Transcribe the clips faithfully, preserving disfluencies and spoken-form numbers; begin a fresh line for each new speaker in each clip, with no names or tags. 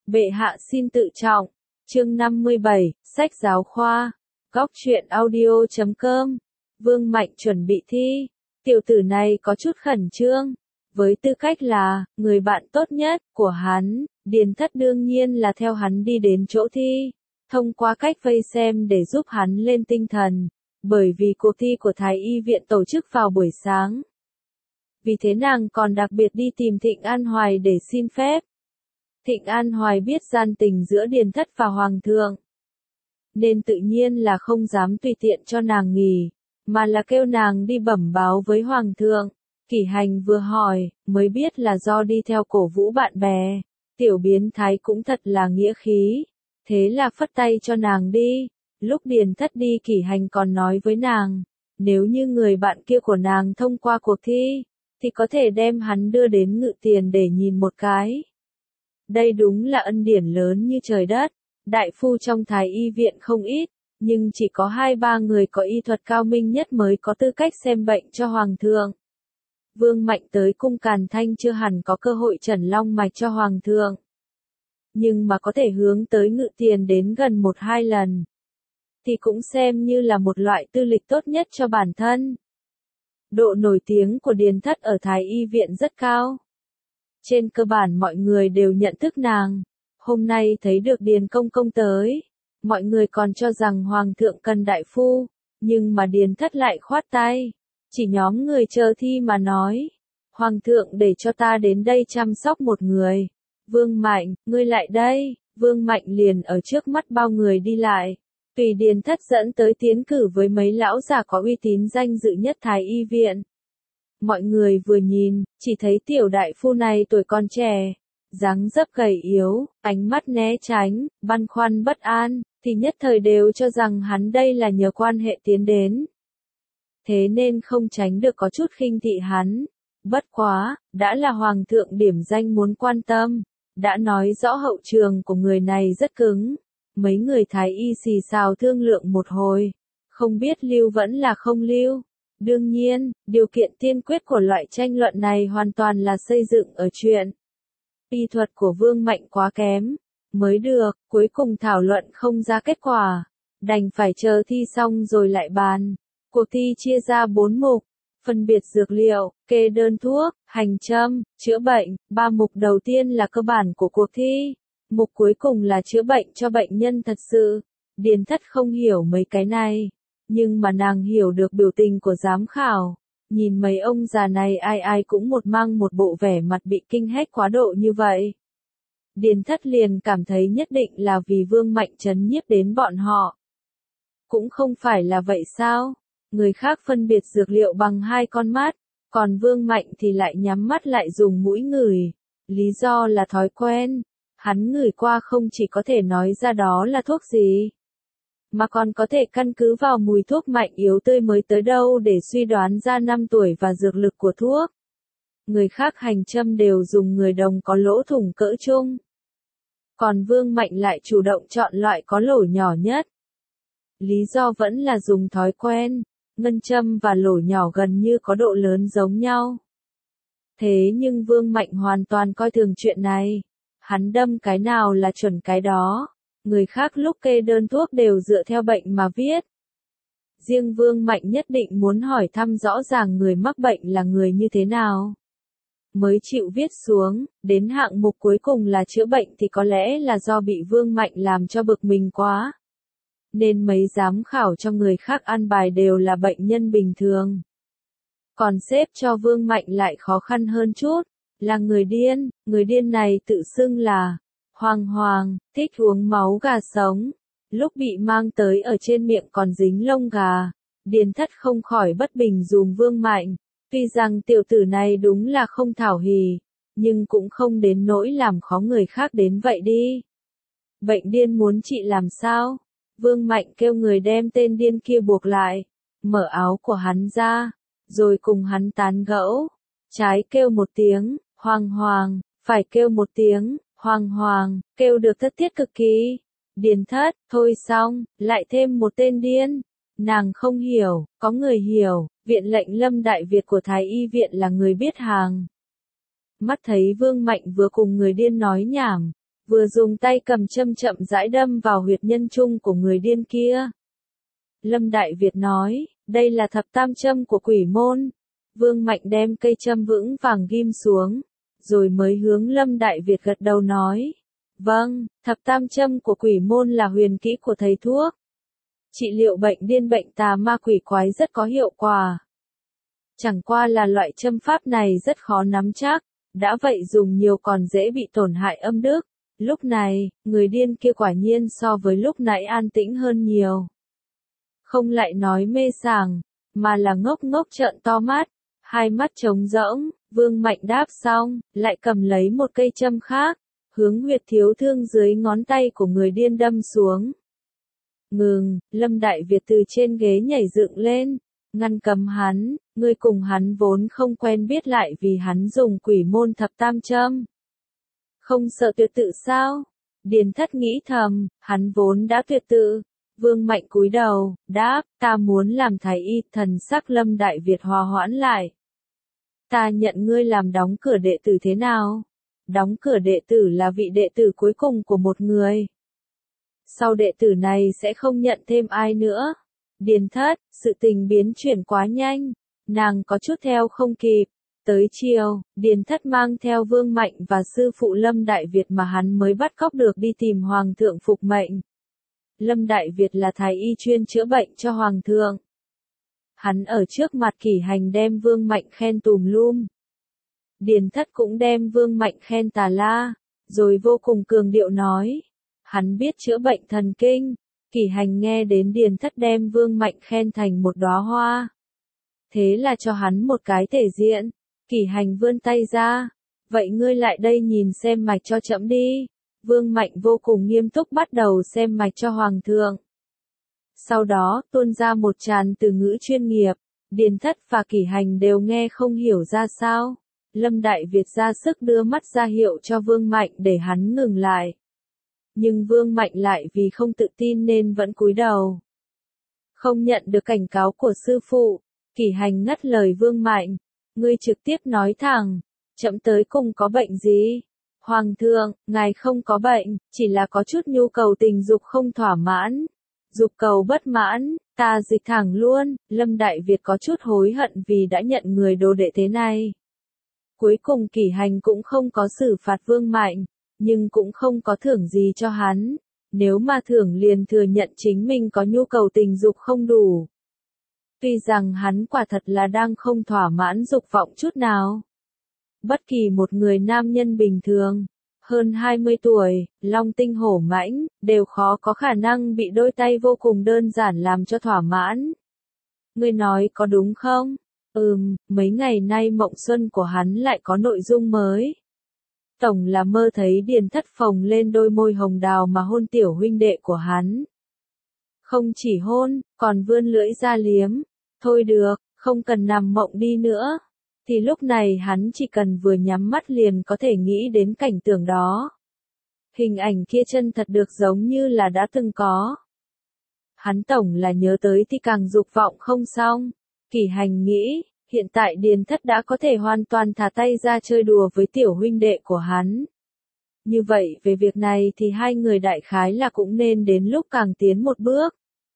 Bệ hạ xin tự trọng. Chương năm mươi bảy, sách giáo khoa. Góc truyện audio chấm com. Vương Mạnh chuẩn bị thi. Tiểu tử này có chút khẩn trương. Với tư cách là người bạn tốt nhất của hắn, Điền Thất đương nhiên là theo hắn đi đến chỗ thi, thông qua cách vây xem để giúp hắn lên tinh thần, bởi vì cuộc thi của Thái Y viện tổ chức vào buổi sáng. Vì thế nàng còn đặc biệt đi tìm Thịnh An Hoài để xin phép. Thịnh An Hoài biết gian tình giữa Điền Thất và Hoàng thượng, nên tự nhiên là không dám tùy tiện cho nàng nghỉ, mà là kêu nàng đi bẩm báo với Hoàng thượng. Kỷ Hành vừa hỏi, mới biết là do đi theo cổ vũ bạn bè, tiểu biến thái cũng thật là nghĩa khí, thế là phất tay cho nàng đi. Lúc Điền Thất đi Kỷ Hành còn nói với nàng, nếu như người bạn kia của nàng thông qua cuộc thi, thì có thể đem hắn đưa đến Ngự Tiền để nhìn một cái. Đây đúng là ân điển lớn như trời đất, đại phu trong Thái Y viện không ít, nhưng chỉ có hai ba người có y thuật cao minh nhất mới có tư cách xem bệnh cho Hoàng thượng. Vương Mạnh tới cung Càn Thanh chưa hẳn có cơ hội trần long mạch cho Hoàng thượng, nhưng mà có thể hướng tới Ngự Tiền đến gần một hai lần, thì cũng xem như là một loại tư lịch tốt nhất cho bản thân. Độ nổi tiếng của Điền Thất ở Thái Y viện rất cao. Trên cơ bản mọi người đều nhận thức nàng. Hôm nay thấy được Điền Công Công tới, mọi người còn cho rằng Hoàng thượng cần đại phu, nhưng mà Điền Thất lại khoát tay. Chỉ nhóm người chờ thi mà nói. Hoàng thượng để cho ta đến đây chăm sóc một người. Vương Mạnh, ngươi lại đây. Vương Mạnh liền ở trước mắt bao người đi lại. Tùy Điền Thất dẫn tới tiến cử với mấy lão già có uy tín danh dự nhất Thái Y viện. Mọi người vừa nhìn, chỉ thấy tiểu đại phu này tuổi còn trẻ, dáng dấp gầy yếu, ánh mắt né tránh, băn khoăn bất an, thì nhất thời đều cho rằng hắn đây là nhờ quan hệ tiến đến. Thế nên không tránh được có chút khinh thị hắn. Bất quá, đã là Hoàng thượng điểm danh muốn quan tâm, đã nói rõ hậu trường của người này rất cứng. Mấy người Thái Y xì xào thương lượng một hồi, không biết lưu vẫn là không lưu. Đương nhiên, điều kiện tiên quyết của loại tranh luận này hoàn toàn là xây dựng ở chuyện y thuật của Vương Mạnh quá kém, mới được, cuối cùng thảo luận không ra kết quả, đành phải chờ thi xong rồi lại bàn. Cuộc thi chia ra bốn mục, phân biệt dược liệu, kê đơn thuốc, hành châm, chữa bệnh. Ba mục đầu tiên là cơ bản của cuộc thi, mục cuối cùng là chữa bệnh cho bệnh nhân thật sự. Điền Thất không hiểu mấy cái này, nhưng mà nàng hiểu được biểu tình của giám khảo. Nhìn mấy ông già này ai ai cũng một mang một bộ vẻ mặt bị kinh hách quá độ như vậy. Điền Thất liền cảm thấy nhất định là vì Vương Mạnh trấn nhiếp đến bọn họ. Cũng không phải là vậy sao? Người khác phân biệt dược liệu bằng hai con mắt, còn Vương Mạnh thì lại nhắm mắt lại dùng mũi ngửi. Lý do là thói quen. Hắn ngửi qua không chỉ có thể nói ra đó là thuốc gì, mà còn có thể căn cứ vào mùi thuốc mạnh yếu tươi mới tới đâu để suy đoán ra năm tuổi và dược lực của thuốc. Người khác hành châm đều dùng người đồng có lỗ thủng cỡ trung, còn Vương Mạnh lại chủ động chọn loại có lỗ nhỏ nhất. Lý do vẫn là dùng thói quen, ngân châm và lỗ nhỏ gần như có độ lớn giống nhau. Thế nhưng Vương Mạnh hoàn toàn coi thường chuyện này. Hắn đâm cái nào là chuẩn cái đó. Người khác lúc kê đơn thuốc đều dựa theo bệnh mà viết. Riêng Vương Mạnh nhất định muốn hỏi thăm rõ ràng người mắc bệnh là người như thế nào, mới chịu viết xuống. Đến hạng mục cuối cùng là chữa bệnh thì có lẽ là do bị Vương Mạnh làm cho bực mình quá, nên mấy giám khảo cho người khác ăn bài đều là bệnh nhân bình thường. Còn xếp cho Vương Mạnh lại khó khăn hơn chút, là người điên. Người điên này tự xưng là Hoàng Hoàng, thích uống máu gà sống. Lúc bị mang tới ở trên miệng còn dính lông gà, Điền Thất không khỏi bất bình dùm Vương Mạnh. Tuy rằng tiểu tử này đúng là không thảo hỉ, nhưng cũng không đến nỗi làm khó người khác đến vậy đi. Bệnh điên muốn trị làm sao? Vương Mạnh kêu người đem tên điên kia buộc lại, mở áo của hắn ra, rồi cùng hắn tán gẫu. Trái kêu một tiếng, Hoàng Hoàng, phải kêu một tiếng, Hoàng Hoàng, kêu được thất thiết cực kỳ. Điền Thất, thôi xong, lại thêm một tên điên. Nàng không hiểu, có người hiểu, viện lệnh Lâm Đại Việt của Thái Y viện là người biết hàng. Mắt thấy Vương Mạnh vừa cùng người điên nói nhảm, vừa dùng tay cầm châm chậm rãi đâm vào huyệt nhân trung của người điên kia. Lâm Đại Việt nói, đây là thập tam châm của quỷ môn. Vương Mạnh đem cây châm vững vàng ghim xuống, rồi mới hướng Lâm Đại Việt gật đầu nói, vâng, thập tam châm của quỷ môn là huyền kỹ của thầy thuốc. Trị liệu bệnh điên bệnh tà ma quỷ quái rất có hiệu quả. Chẳng qua là loại châm pháp này rất khó nắm chắc, đã vậy dùng nhiều còn dễ bị tổn hại âm đức. Lúc này, người điên kia quả nhiên so với lúc nãy an tĩnh hơn nhiều. Không lại nói mê sảng, mà là ngốc ngốc trợn to mắt, hai mắt trống rỗng. Vương Mạnh đáp xong, lại cầm lấy một cây châm khác, hướng huyệt thiếu thương dưới ngón tay của người điên đâm xuống. Ngừng, Lâm Đại Việt từ trên ghế nhảy dựng lên, ngăn cấm hắn, ngươi cùng hắn vốn không quen biết lại vì hắn dùng quỷ môn thập tam châm. Không sợ tuyệt tự sao? Điền Thất nghĩ thầm, hắn vốn đã tuyệt tự. Vương Mạnh cúi đầu, đáp, ta muốn làm thái y. Thần sắc Lâm Đại Việt hòa hoãn lại. Ta nhận ngươi làm đóng cửa đệ tử thế nào? Đóng cửa đệ tử là vị đệ tử cuối cùng của một người. Sau đệ tử này sẽ không nhận thêm ai nữa. Điền Thất, sự tình biến chuyển quá nhanh, nàng có chút theo không kịp. Tới chiều, Điền Thất mang theo Vương Mạnh và sư phụ Lâm Đại Việt mà hắn mới bắt cóc được đi tìm Hoàng thượng phục mệnh. Lâm Đại Việt là thái y chuyên chữa bệnh cho Hoàng thượng. Hắn ở trước mặt Kỷ Hành đem Vương Mạnh khen tùm lum. Điền Thất cũng đem Vương Mạnh khen tà la, rồi vô cùng cường điệu nói. Hắn biết chữa bệnh thần kinh. Kỷ Hành nghe đến Điền Thất đem Vương Mạnh khen thành một đóa hoa. Thế là cho hắn một cái thể diện. Kỷ Hành vươn tay ra. Vậy ngươi lại đây nhìn xem mạch cho trẫm đi. Vương Mạnh vô cùng nghiêm túc bắt đầu xem mạch cho Hoàng thượng. Sau đó, tuôn ra một tràng từ ngữ chuyên nghiệp. Điền Thất và Kỷ Hành đều nghe không hiểu ra sao. Lâm Đại Việt ra sức đưa mắt ra hiệu cho Vương Mạnh để hắn ngừng lại. Nhưng Vương Mạnh lại vì không tự tin nên vẫn cúi đầu. Không nhận được cảnh cáo của sư phụ, Kỷ Hành ngắt lời Vương Mạnh. Ngươi trực tiếp nói thẳng, trẫm tới cùng có bệnh gì? Hoàng thượng, ngài không có bệnh, chỉ là có chút nhu cầu tình dục không thỏa mãn. Dục cầu bất mãn, ta dịch thẳng luôn. Lâm Đại Việt có chút hối hận vì đã nhận người đồ đệ thế này. Cuối cùng Kỷ Hành cũng không có xử phạt Vương Mạnh, nhưng cũng không có thưởng gì cho hắn. Nếu mà thưởng liền thừa nhận chính mình có nhu cầu tình dục không đủ. Tuy rằng hắn quả thật là đang không thỏa mãn dục vọng chút nào. Bất kỳ một người nam nhân bình thường, hơn hai mươi tuổi, long tinh hổ mãnh, đều khó có khả năng bị đôi tay vô cùng đơn giản làm cho thỏa mãn. Ngươi nói có đúng không? Ừm, mấy ngày nay mộng xuân của hắn lại có nội dung mới. Tổng là mơ thấy Điền Thất phồng lên đôi môi hồng đào mà hôn tiểu huynh đệ của hắn. Không chỉ hôn, còn vươn lưỡi ra liếm. Thôi được, không cần nằm mộng đi nữa. Thì lúc này hắn chỉ cần vừa nhắm mắt liền có thể nghĩ đến cảnh tượng đó. Hình ảnh kia chân thật được giống như là đã từng có. Hắn tổng là nhớ tới thì càng dục vọng không xong. Kỷ Hành nghĩ, hiện tại Điền Thất đã có thể hoàn toàn thả tay ra chơi đùa với tiểu huynh đệ của hắn. Như vậy về việc này thì hai người đại khái là cũng nên đến lúc càng tiến một bước.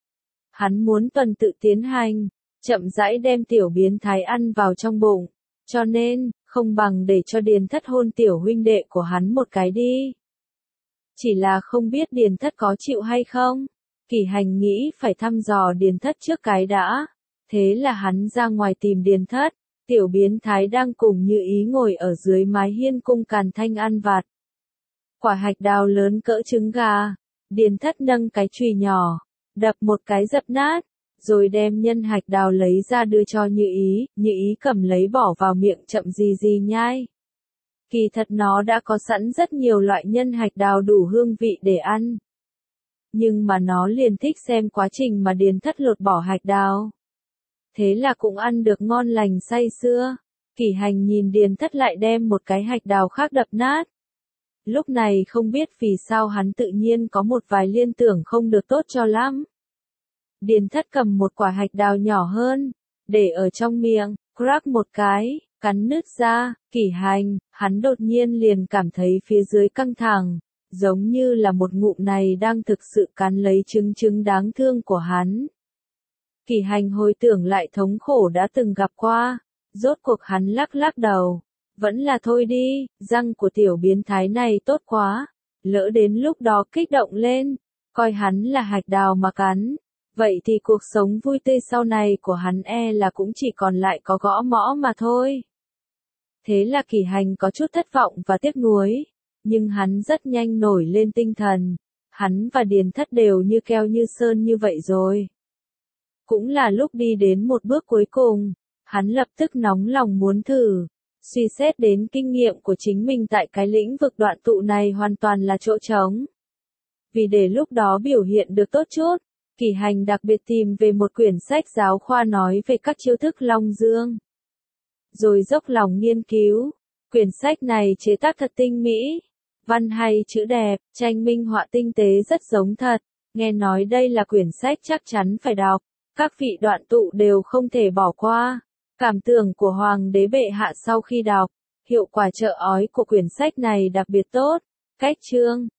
Hắn muốn tuần tự tiến hành, chậm rãi đem tiểu biến thái ăn vào trong bụng. Cho nên, không bằng để cho Điền Thất hôn tiểu huynh đệ của hắn một cái đi. Chỉ là không biết Điền Thất có chịu hay không. Kỷ Hành nghĩ phải thăm dò Điền Thất trước cái đã. Thế là hắn ra ngoài tìm Điền Thất. Tiểu biến thái đang cùng Như Ý ngồi ở dưới mái hiên cung Càn Thanh ăn vặt. Quả hạch đào lớn cỡ trứng gà. Điền Thất nâng cái chùy nhỏ, đập một cái dập nát. Rồi đem nhân hạch đào lấy ra đưa cho Như Ý, Như Ý cầm lấy bỏ vào miệng chậm gì gì nhai. Kỳ thật nó đã có sẵn rất nhiều loại nhân hạch đào đủ hương vị để ăn. Nhưng mà nó liền thích xem quá trình mà Điền Thất lột bỏ hạch đào. Thế là cũng ăn được ngon lành say sưa. Kỷ Hành nhìn Điền Thất lại đem một cái hạch đào khác đập nát. Lúc này không biết vì sao hắn tự nhiên có một vài liên tưởng không được tốt cho lắm. Điền Thất cầm một quả hạch đào nhỏ hơn, để ở trong miệng, crack một cái, cắn nứt ra. Kỷ Hành, hắn đột nhiên liền cảm thấy phía dưới căng thẳng, giống như là một ngụm này đang thực sự cắn lấy trứng trứng đáng thương của hắn. Kỳ Hành hồi tưởng lại thống khổ đã từng gặp qua, rốt cuộc hắn lắc lắc đầu, vẫn là thôi đi, răng của tiểu biến thái này tốt quá, lỡ đến lúc đó kích động lên, coi hắn là hạch đào mà cắn, vậy thì cuộc sống vui tươi sau này của hắn e là cũng chỉ còn lại có gõ mõ mà thôi. Thế là Kỳ Hành có chút thất vọng và tiếc nuối, nhưng hắn rất nhanh nổi lên tinh thần, hắn và Điền Thất đều như keo như sơn như vậy rồi. Cũng là lúc đi đến một bước cuối cùng, hắn lập tức nóng lòng muốn thử, suy xét đến kinh nghiệm của chính mình tại cái lĩnh vực đoạn tụ này hoàn toàn là chỗ trống. Vì để lúc đó biểu hiện được tốt chút, Kỳ Hành đặc biệt tìm về một quyển sách giáo khoa nói về các chiêu thức Long Dương. Rồi dốc lòng nghiên cứu, quyển sách này chế tác thật tinh mỹ, văn hay chữ đẹp, tranh minh họa tinh tế rất giống thật, nghe nói đây là quyển sách chắc chắn phải đọc, các vị đoạn tụ đều không thể bỏ qua. Cảm tưởng của Hoàng đế bệ hạ sau khi đọc, hiệu quả trợ ói của quyển sách này đặc biệt tốt, cách chương,